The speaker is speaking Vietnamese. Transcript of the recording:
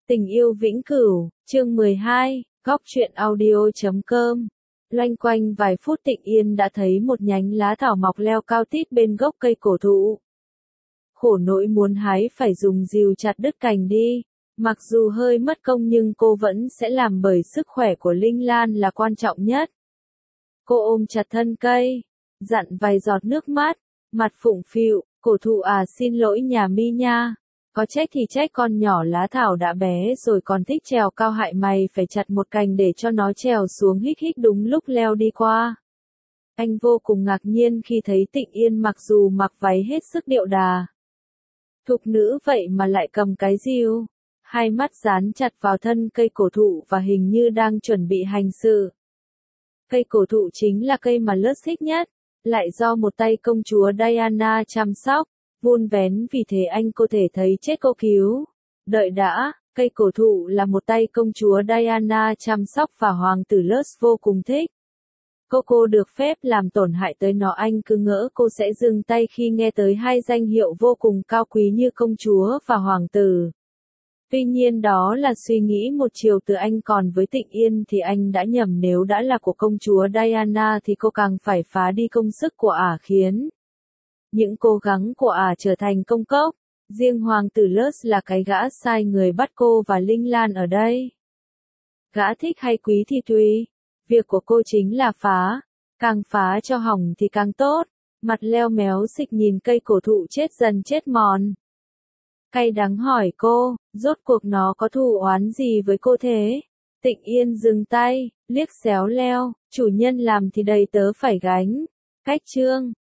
Tình yêu vĩnh cửu, chương 12, góc truyện audio.com. Loanh quanh vài phút Tịnh Yên đã thấy một nhánh lá thảo mọc leo cao tít bên gốc cây cổ thụ. Khổ nỗi muốn hái phải dùng rìu chặt đứt cành đi. Mặc dù hơi mất công nhưng cô vẫn sẽ làm bởi sức khỏe của Linh Lan là quan trọng nhất. Cô ôm chặt thân cây, dặn vài giọt nước mắt, mặt phụng phịu, cổ thụ xin lỗi nhà mi nha. Có trách thì trách con nhỏ lá thảo đã bé rồi còn thích trèo cao hại mày phải chặt một cành để cho nó trèo xuống hích hích đúng lúc leo đi qua. Anh vô cùng ngạc nhiên khi thấy Tịnh Yên mặc dù mặc váy hết sức điệu đà. Thục nữ vậy mà lại cầm cái rìu, hai mắt dán chặt vào thân cây cổ thụ và hình như đang chuẩn bị hành sự. Cây cổ thụ chính là cây mà Lus thích nhất, lại do một tay công chúa Diana chăm sóc, vun vén vì thế anh có thể thấy chết cô cứu. Đợi đã, cây cổ thụ là một tay công chúa Diana chăm sóc và hoàng tử Lus vô cùng thích. Cô được phép làm tổn hại tới nó, anh cứ ngỡ cô sẽ dừng tay khi nghe tới hai danh hiệu vô cùng cao quý như công chúa và hoàng tử. Tuy nhiên đó là suy nghĩ một chiều từ anh, còn với Tịnh Yên thì anh đã nhầm, nếu đã là của công chúa Diana thì cô càng phải phá đi công sức của khiến những cố gắng của trở thành công cốc. Riêng hoàng tử Lus là cái gã sai người bắt cô và Linh Lan ở đây. Gã thích hay quý thì tùy, việc của cô chính là phá, càng phá cho hỏng thì càng tốt. Mặt leo méo xịch nhìn cây cổ thụ chết dần chết mòn. Cay đắng hỏi cô, rốt cuộc nó có thù oán gì với cô thế? Tịnh Yên dừng tay, liếc xéo leo, chủ nhân làm thì đầy tớ phải gánh. Cách chương